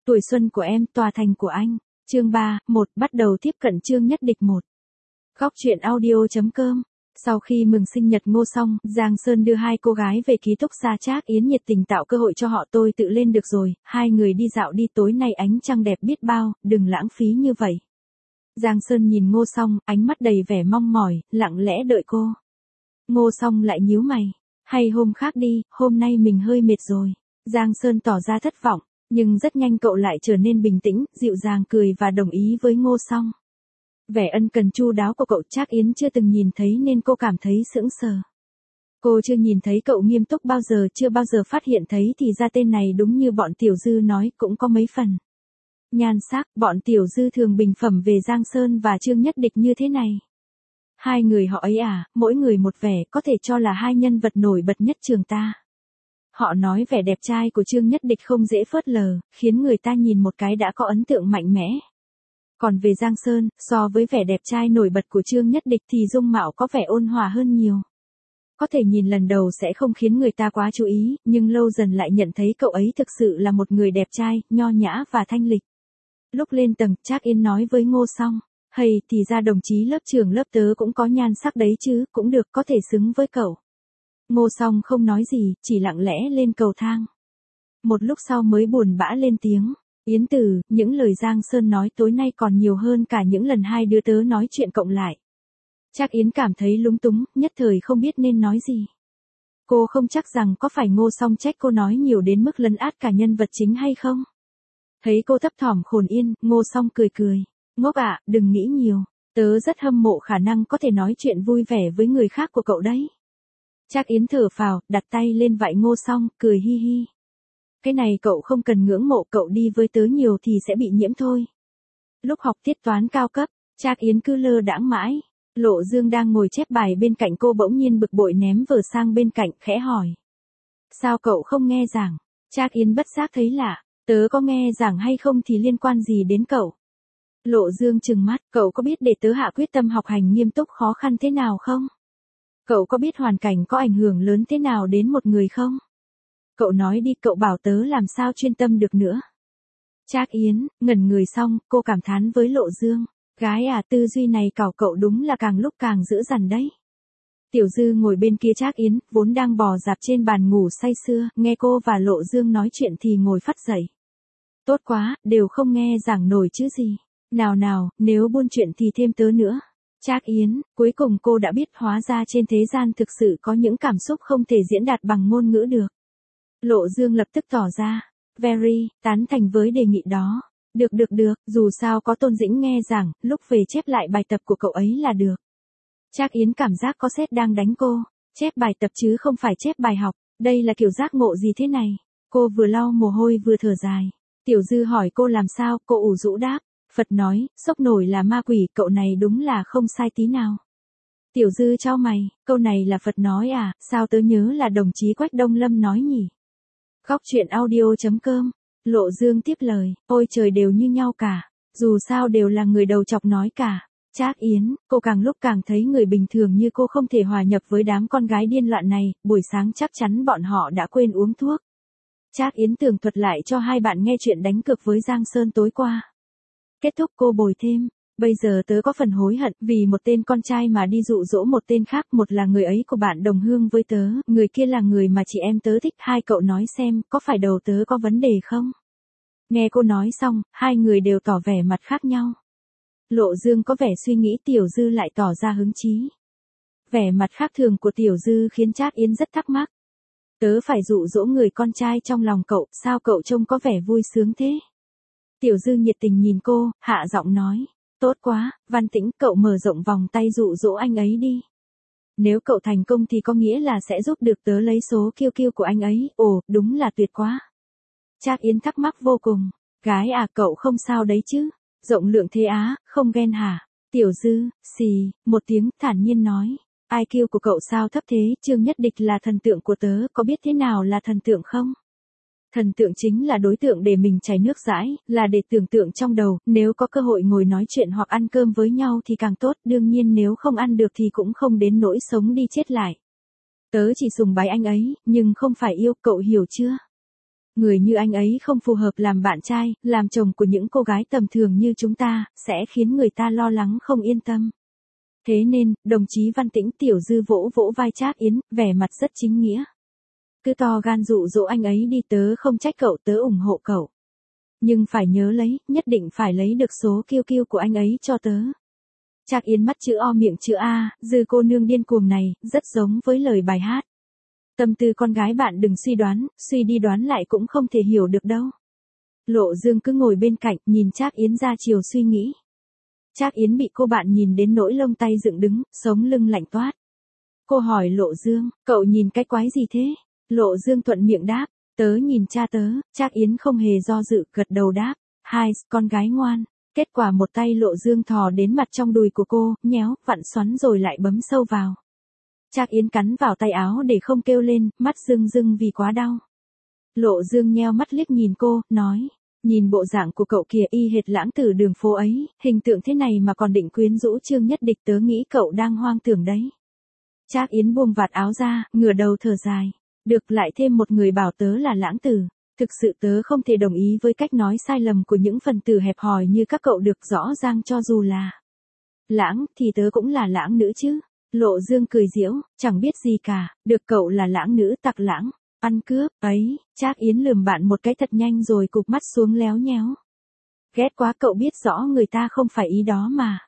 Tuổi xuân của em, tòa thành của anh. Chương 3, 1 bắt đầu tiếp cận Trương Nhất Địch 1. Góc truyện audio.com. Sau khi mừng sinh nhật Ngô xong, Giang Sơn đưa hai cô gái về ký túc xá Trác Yến nhiệt tình tạo cơ hội cho họ. Tôi tự lên được rồi, hai người đi dạo đi, tối nay ánh trăng đẹp biết bao, đừng lãng phí như vậy. Giang Sơn nhìn Ngô Song, ánh mắt đầy vẻ mong mỏi, lặng lẽ đợi cô. Ngô Song lại nhíu mày, hay hôm khác đi, hôm nay mình hơi mệt rồi. Giang Sơn tỏ ra thất vọng, nhưng rất nhanh cậu lại trở nên bình tĩnh, dịu dàng cười và đồng ý với Ngô Song. Vẻ ân cần chu đáo của cậu Trác Yến chưa từng nhìn thấy nên cô cảm thấy sững sờ. Cô chưa nhìn thấy cậu nghiêm túc bao giờ, chưa bao giờ phát hiện thấy thì ra tên này đúng như bọn Tiểu Dư nói cũng có mấy phần nhan sắc. Bọn Tiểu Dư thường bình phẩm về Giang Sơn và Trương Nhất Địch như thế này. Hai người họ ấy à, mỗi người một vẻ, có thể cho là hai nhân vật nổi bật nhất trường ta. Họ nói vẻ đẹp trai của Trương Nhất Địch không dễ phớt lờ, khiến người ta nhìn một cái đã có ấn tượng mạnh mẽ. Còn về Giang Sơn, so với vẻ đẹp trai nổi bật của Trương Nhất Địch thì dung mạo có vẻ ôn hòa hơn nhiều. Có thể nhìn lần đầu sẽ không khiến người ta quá chú ý, nhưng lâu dần lại nhận thấy cậu ấy thực sự là một người đẹp trai, nho nhã và thanh lịch. Lúc lên tầng, Trác Yến nói với Ngô Song, hay thì ra đồng chí lớp trưởng lớp tớ cũng có nhan sắc đấy chứ, cũng được, có thể xứng với cậu. Ngô Song không nói gì, chỉ lặng lẽ lên cầu thang. Một lúc sau mới buồn bã lên tiếng. Yến Tử, những lời Giang Sơn nói tối nay còn nhiều hơn cả những lần hai đứa tớ nói chuyện cộng lại. Trác Yến cảm thấy lúng túng, nhất thời không biết nên nói gì. Cô không chắc rằng có phải Ngô Song trách cô nói nhiều đến mức lấn át cả nhân vật chính hay không. Thấy cô thấp thỏm khổn yên, Ngô Song cười cười. Ngốc ạ, đừng nghĩ nhiều. Tớ rất hâm mộ khả năng có thể nói chuyện vui vẻ với người khác của cậu đấy. Trác Yến thở phào, đặt tay lên vai Ngô Song, cười hi hi. Cái này cậu không cần ngưỡng mộ, cậu đi với tớ nhiều thì sẽ bị nhiễm thôi. Lúc học tiết toán cao cấp, Trác Yến cứ lơ đãng mãi. Lộ Dương đang ngồi chép bài bên cạnh cô bỗng nhiên bực bội ném vở sang bên cạnh, khẽ hỏi. Sao cậu không nghe giảng? Trác Yến bất giác thấy lạ, tớ có nghe giảng hay không thì liên quan gì đến cậu? Lộ Dương trừng mắt, cậu có biết để tớ hạ quyết tâm học hành nghiêm túc khó khăn thế nào không? Cậu có biết hoàn cảnh có ảnh hưởng lớn thế nào đến một người không? Cậu nói đi, cậu bảo tớ làm sao chuyên tâm được nữa. Trác Yến, ngẩn người xong, cô cảm thán với Lộ Dương. Gái à, tư duy này cảo cậu đúng là càng lúc càng dữ dằn đấy. Tiểu Dư ngồi bên kia Trác Yến, vốn đang bò dạp trên bàn ngủ say sưa, nghe cô và Lộ Dương nói chuyện thì ngồi phắt dậy. Tốt quá, đều không nghe giảng nổi chứ gì. Nào nào, nếu buôn chuyện thì thêm tớ nữa. Trác Yến, cuối cùng cô đã biết hóa ra trên thế gian thực sự có những cảm xúc không thể diễn đạt bằng ngôn ngữ được. Lộ Dương lập tức tỏ ra, very, tán thành với đề nghị đó. Được, dù sao có Tôn Dĩnh nghe giảng, lúc về chép lại bài tập của cậu ấy là được. Trác Yến cảm giác có sét đang đánh cô, chép bài tập chứ không phải chép bài học, đây là kiểu giác ngộ gì thế này? Cô vừa lau mồ hôi vừa thở dài. Tiểu Dư hỏi cô làm sao, cô ủ rũ đáp, Phật nói, sốc nổi là ma quỷ, cậu này đúng là không sai tí nào. Tiểu Dư chau mày, câu này là Phật nói à, sao tớ nhớ là đồng chí Quách Đông Lâm nói nhỉ? Góc truyện audio.com. Lộ Dương tiếp lời, ôi trời đều như nhau cả, dù sao đều là người đầu chọc nói cả. Trác Yến, cô càng lúc càng thấy người bình thường như cô không thể hòa nhập với đám con gái điên loạn này, buổi sáng chắc chắn bọn họ đã quên uống thuốc. Trác Yến tường thuật lại cho hai bạn nghe chuyện đánh cược với Giang Sơn tối qua. Kết thúc cô bồi thêm, bây giờ tớ có phần hối hận vì một tên con trai mà đi dụ dỗ một tên khác, một là người ấy của bạn đồng hương với tớ, người kia là người mà chị em tớ thích, hai cậu nói xem, có phải đầu tớ có vấn đề không? Nghe cô nói xong, hai người đều tỏ vẻ mặt khác nhau. Lộ Dương có vẻ suy nghĩ, Tiểu Dư lại tỏ ra hứng chí. Vẻ mặt khác thường của Tiểu Dư khiến Trác Yến rất thắc mắc. Tớ phải dụ dỗ người con trai trong lòng cậu, sao cậu trông có vẻ vui sướng thế? Tiểu Dư nhiệt tình nhìn cô, hạ giọng nói. Tốt quá, Văn Tĩnh, cậu mở rộng vòng tay dụ dỗ anh ấy đi. Nếu cậu thành công thì có nghĩa là sẽ giúp được tớ lấy số kiêu kiêu của anh ấy, ồ, đúng là tuyệt quá. Trác Yến thắc mắc vô cùng. Gái à, cậu không sao đấy chứ? Rộng lượng thế á, không ghen hả? Tiểu Dư, xì, một tiếng, thản nhiên nói. IQ của cậu sao thấp thế, Trương Nhất Địch là thần tượng của tớ, có biết thế nào là thần tượng không? Thần tượng chính là đối tượng để mình chảy nước dãi, là để tưởng tượng trong đầu, nếu có cơ hội ngồi nói chuyện hoặc ăn cơm với nhau thì càng tốt, đương nhiên nếu không ăn được thì cũng không đến nỗi sống đi chết lại. Tớ chỉ sùng bái anh ấy, nhưng không phải yêu, cậu hiểu chưa? Người như anh ấy không phù hợp làm bạn trai, làm chồng của những cô gái tầm thường như chúng ta, sẽ khiến người ta lo lắng không yên tâm. Thế nên, đồng chí Văn Tĩnh Tiểu Dư vỗ vỗ vai Trác Yến, vẻ mặt rất chính nghĩa. Cứ to gan dụ dỗ anh ấy đi, tớ không trách cậu, tớ ủng hộ cậu. Nhưng phải nhớ lấy, nhất định phải lấy được số QQ của anh ấy cho tớ. Trác Yến mắt chữ O miệng chữ A, Dư cô nương điên cuồng này, rất giống với lời bài hát. Tâm tư con gái bạn đừng suy đoán, suy đi đoán lại cũng không thể hiểu được đâu. Lộ Dương cứ ngồi bên cạnh, nhìn Trác Yến ra chiều suy nghĩ. Trác Yến bị cô bạn nhìn đến nỗi lông tay dựng đứng, sống lưng lạnh toát. Cô hỏi Lộ Dương, cậu nhìn cái quái gì thế? Lộ Dương thuận miệng đáp, tớ nhìn cha tớ. Trác Yến không hề do dự, gật đầu đáp, hai, con gái ngoan. Kết quả một tay Lộ Dương thò đến mặt trong đùi của cô, nhéo, vặn xoắn rồi lại bấm sâu vào. Trác Yến cắn vào tay áo để không kêu lên, mắt rưng rưng vì quá đau. Lộ Dương nheo mắt liếc nhìn cô, nói, nhìn bộ dạng của cậu kìa, y hệt lãng tử đường phố ấy, hình tượng thế này mà còn định quyến rũ Trương Nhất Địch, tớ nghĩ cậu đang hoang tưởng đấy. Trác Yến buông vạt áo ra, ngửa đầu thở dài, được lại thêm một người bảo tớ là lãng tử. Thực sự tớ không thể đồng ý với cách nói sai lầm của những phần tử hẹp hòi như các cậu, được rõ ràng cho dù là lãng thì tớ cũng là lãng nữ chứ. Lộ Dương cười giễu, chẳng biết gì cả, được cậu là lãng nữ tặc lãng, ăn cướp, ấy. Trác Yến lườm bạn một cái thật nhanh rồi cụp mắt xuống léo nhéo. Ghét quá, cậu biết rõ người ta không phải ý đó mà.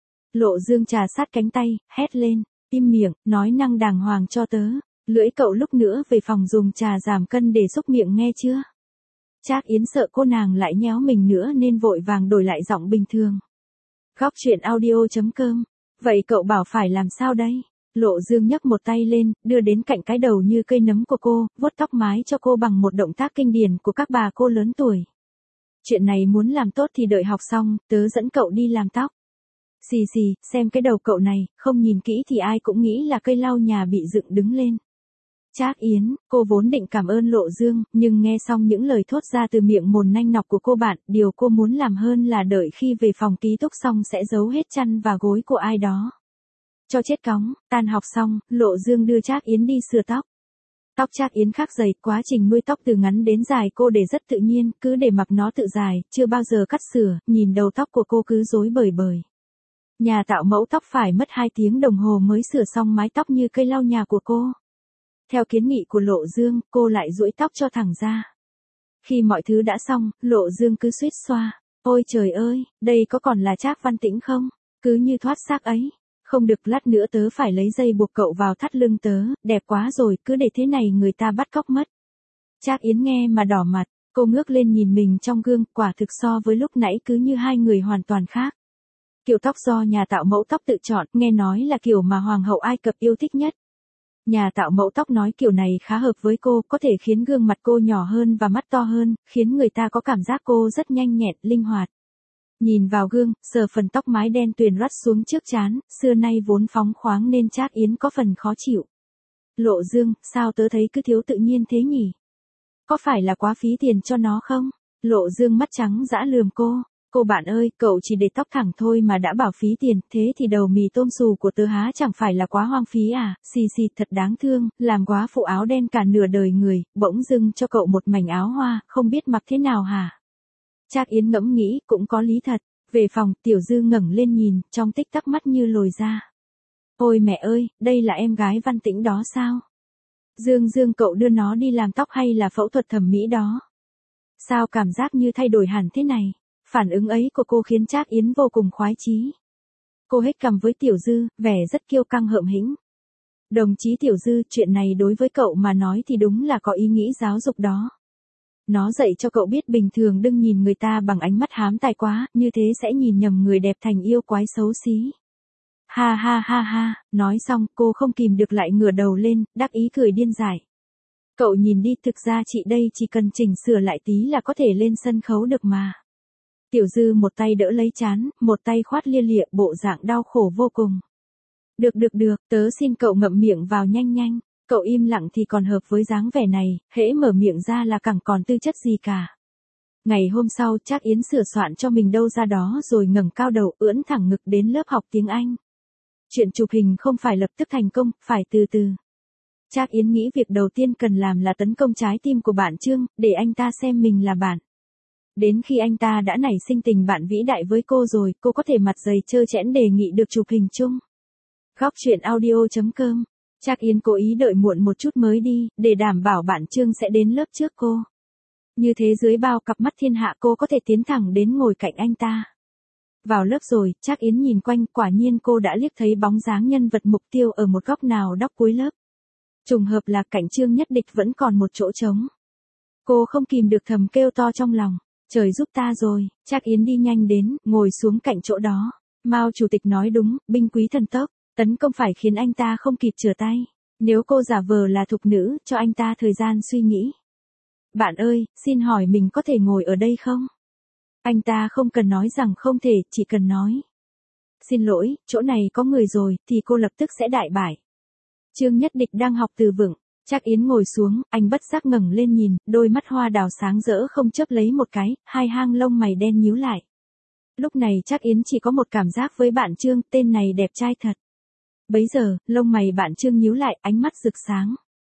Lộ Dương trà sát cánh tay, hét lên, im miệng, nói năng đàng hoàng cho tớ. Lưỡi cậu lúc nữa về phòng dùng trà giảm cân để xúc miệng nghe chưa? Trác Yến sợ cô nàng lại nhéo mình nữa nên vội vàng đổi lại giọng bình thường. Góc truyện audio.com. Vậy cậu bảo phải làm sao đây? Lộ Dương nhấc một tay lên, đưa đến cạnh cái đầu như cây nấm của cô, vuốt tóc mái cho cô bằng một động tác kinh điển của các bà cô lớn tuổi. Chuyện này muốn làm tốt thì đợi học xong, tớ dẫn cậu đi làm tóc. Xì xì, xem cái đầu cậu này, không nhìn kỹ thì ai cũng nghĩ là cây lau nhà bị dựng đứng lên. Trác Yến, cô vốn định cảm ơn Lộ Dương, nhưng nghe xong những lời thốt ra từ miệng mồm nanh nọc của cô bạn, điều cô muốn làm hơn là đợi khi về phòng ký túc xong sẽ giấu hết chăn và gối của ai đó. Cho chết cóng, tan học xong, Lộ Dương đưa Trác Yến đi sửa tóc. Tóc Trác Yến khác dày, quá trình nuôi tóc từ ngắn đến dài cô để rất tự nhiên, cứ để mặc nó tự dài, chưa bao giờ cắt sửa, nhìn đầu tóc của cô cứ rối bời bời. Nhà tạo mẫu tóc phải mất 2 tiếng đồng hồ mới sửa xong mái tóc như cây lau nhà của cô. Theo kiến nghị của Lộ Dương, cô lại duỗi tóc cho thẳng ra. Khi mọi thứ đã xong, Lộ Dương cứ suýt xoa. Ôi trời ơi, đây có còn là Trác Văn Tĩnh không? Cứ như thoát xác ấy. Không được, lát nữa tớ phải lấy dây buộc cậu vào thắt lưng tớ, đẹp quá rồi, cứ để thế này người ta bắt cóc mất. Trác Yến nghe mà đỏ mặt, cô ngước lên nhìn mình trong gương, quả thực so với lúc nãy cứ như hai người hoàn toàn khác. Kiểu tóc do nhà tạo mẫu tóc tự chọn, nghe nói là kiểu mà Hoàng hậu Ai Cập yêu thích nhất. Nhà tạo mẫu tóc nói kiểu này khá hợp với cô, có thể khiến gương mặt cô nhỏ hơn và mắt to hơn, khiến người ta có cảm giác cô rất nhanh nhẹn, linh hoạt. Nhìn vào gương, sờ phần tóc mái đen tuyền rắt xuống trước trán, xưa nay vốn phóng khoáng nên Trác Yến có phần khó chịu. Lộ Dương, sao tớ thấy cứ thiếu tự nhiên thế nhỉ? Có phải là quá phí tiền cho nó không? Lộ Dương mắt trắng dã lườm cô. Cô bạn ơi, cậu chỉ để tóc thẳng thôi mà đã bảo phí tiền, thế thì đầu mì tôm xù của tớ há chẳng phải là quá hoang phí à? Xì xì, thật đáng thương, làm quá phụ áo đen cả nửa đời người, bỗng dưng cho cậu một mảnh áo hoa, không biết mặc thế nào hả? Trác Yến ngẫm nghĩ, cũng có lý thật. Về phòng, Tiểu Dư ngẩng lên nhìn, trong tích tắc mắt như lồi ra. Ôi mẹ ơi, đây là em gái Văn Tĩnh đó sao? Dương, cậu đưa nó đi làm tóc hay là phẫu thuật thẩm mỹ đó? Sao cảm giác như thay đổi hẳn thế này? Phản ứng ấy của cô khiến Trác Yến vô cùng khoái chí. Cô hếch cằm với Tiểu Dư, vẻ rất kiêu căng hợm hĩnh. Đồng chí Tiểu Dư, chuyện này đối với cậu mà nói thì đúng là có ý nghĩ giáo dục đó. Nó dạy cho cậu biết bình thường đừng nhìn người ta bằng ánh mắt hám tài quá, như thế sẽ nhìn nhầm người đẹp thành yêu quái xấu xí. Ha ha ha ha, nói xong cô không kìm được lại ngửa đầu lên, đắc ý cười điên dại. Cậu nhìn đi, thực ra chị đây chỉ cần chỉnh sửa lại tí là có thể lên sân khấu được mà. Tiểu Dư một tay đỡ lấy trán, một tay khoát lia lịa, bộ dạng đau khổ vô cùng. Được, tớ xin cậu ngậm miệng vào nhanh. Cậu im lặng thì còn hợp với dáng vẻ này, hễ mở miệng ra là chẳng còn tư chất gì cả. Ngày hôm sau, Trác Yến sửa soạn cho mình đâu ra đó rồi ngẩng cao đầu, ưỡn thẳng ngực đến lớp học tiếng Anh. Chuyện chụp hình không phải lập tức thành công, phải từ từ. Trác Yến nghĩ việc đầu tiên cần làm là tấn công trái tim của bạn Trương, để anh ta xem mình là bạn. Đến khi anh ta đã nảy sinh tình bạn vĩ đại với cô rồi, cô có thể mặt dày trơ trẽn đề nghị được chụp hình chung. Góc truyện audio.com. Trác Yến cố ý đợi muộn một chút mới đi, để đảm bảo bạn Trương sẽ đến lớp trước cô. Như thế dưới bao cặp mắt thiên hạ cô có thể tiến thẳng đến ngồi cạnh anh ta. Vào lớp rồi, Trác Yến nhìn quanh, quả nhiên cô đã liếc thấy bóng dáng nhân vật mục tiêu ở một góc nào đó cuối lớp. Trùng hợp là cạnh Trương Nhất Địch vẫn còn một chỗ trống. Cô không kìm được thầm kêu to trong lòng, trời giúp ta rồi. Trác Yến đi nhanh đến, ngồi xuống cạnh chỗ đó. Mao chủ tịch nói đúng, binh quý thần tốc, tấn công phải khiến anh ta không kịp trở tay. Nếu cô giả vờ là thục nữ, cho anh ta thời gian suy nghĩ. Bạn ơi, xin hỏi mình có thể ngồi ở đây không? Anh ta không cần nói rằng không thể, chỉ cần nói. Xin lỗi, chỗ này có người rồi, thì cô lập tức sẽ đại bại. Trương Nhất Địch đang học từ vựng. Trác Yến ngồi xuống, anh bất giác ngẩng lên nhìn, đôi mắt hoa đào sáng rỡ không chớp lấy một cái, hai hang lông mày đen nhíu lại. Lúc này Trác Yến chỉ có một cảm giác với bạn Trương, tên này đẹp trai thật. Bấy giờ, lông mày bạn Trương nhíu lại, ánh mắt rực sáng.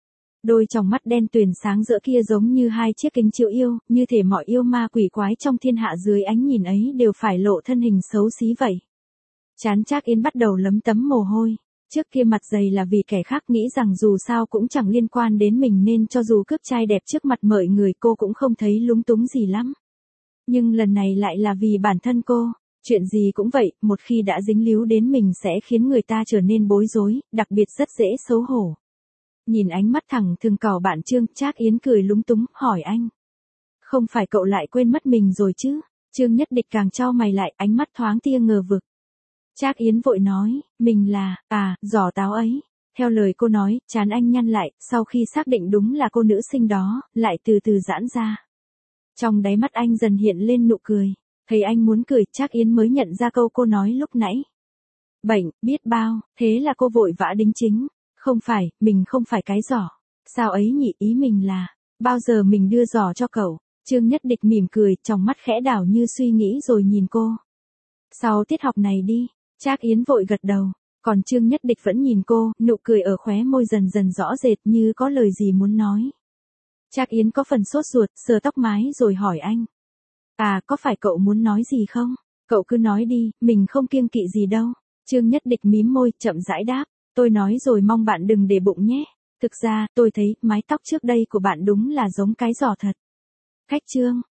Đôi tròng mắt đen tuyền sáng rỡ kia giống như hai chiếc kính chiếu yêu, như thể mọi yêu ma quỷ quái trong thiên hạ dưới ánh nhìn ấy đều phải lộ thân hình xấu xí vậy. Trán Trác Yến bắt đầu lấm tấm mồ hôi. Trước kia mặt dày là vì kẻ khác nghĩ rằng dù sao cũng chẳng liên quan đến mình nên cho dù cướp trai đẹp trước mặt mọi người cô cũng không thấy lúng túng gì lắm. Nhưng lần này lại là vì bản thân cô. Chuyện gì cũng vậy, một khi đã dính líu đến mình sẽ khiến người ta trở nên bối rối, đặc biệt rất dễ xấu hổ. Nhìn ánh mắt thẳng thừng cào bạn Trương, Trác Yến cười lúng túng, hỏi anh. Không phải cậu lại quên mất mình rồi chứ? Trương Nhất Địch càng chau mày lại, ánh mắt thoáng tia ngờ vực. Trác Yến vội nói, mình là, giỏ táo ấy. Theo lời cô nói, trán anh nhăn lại, sau khi xác định đúng là cô nữ sinh đó, lại từ từ giãn ra. Trong đáy mắt anh dần hiện lên nụ cười. Thấy anh muốn cười, Trác Yến mới nhận ra câu cô nói lúc nãy. Bệnh, biết bao, thế là cô vội vã đính chính. Không phải, mình không phải cái giỏ. Sao ấy nhỉ, ý mình là, bao giờ mình đưa giỏ cho cậu? Trương Nhất Địch mỉm cười, trong mắt khẽ đảo như suy nghĩ rồi nhìn cô. Sau tiết học này đi. Trác Yến vội gật đầu, còn Trương Nhất Địch vẫn nhìn cô, nụ cười ở khóe môi dần dần rõ rệt như có lời gì muốn nói. Trác Yến có phần sốt ruột, sờ tóc mái rồi hỏi anh. Có phải cậu muốn nói gì không? Cậu cứ nói đi, mình không kiêng kỵ gì đâu. Trương Nhất Địch mím môi, chậm rãi đáp. Tôi nói rồi mong bạn đừng để bụng nhé. Thực ra, tôi thấy, mái tóc trước đây của bạn đúng là giống cái giỏ thật. Khách Trương,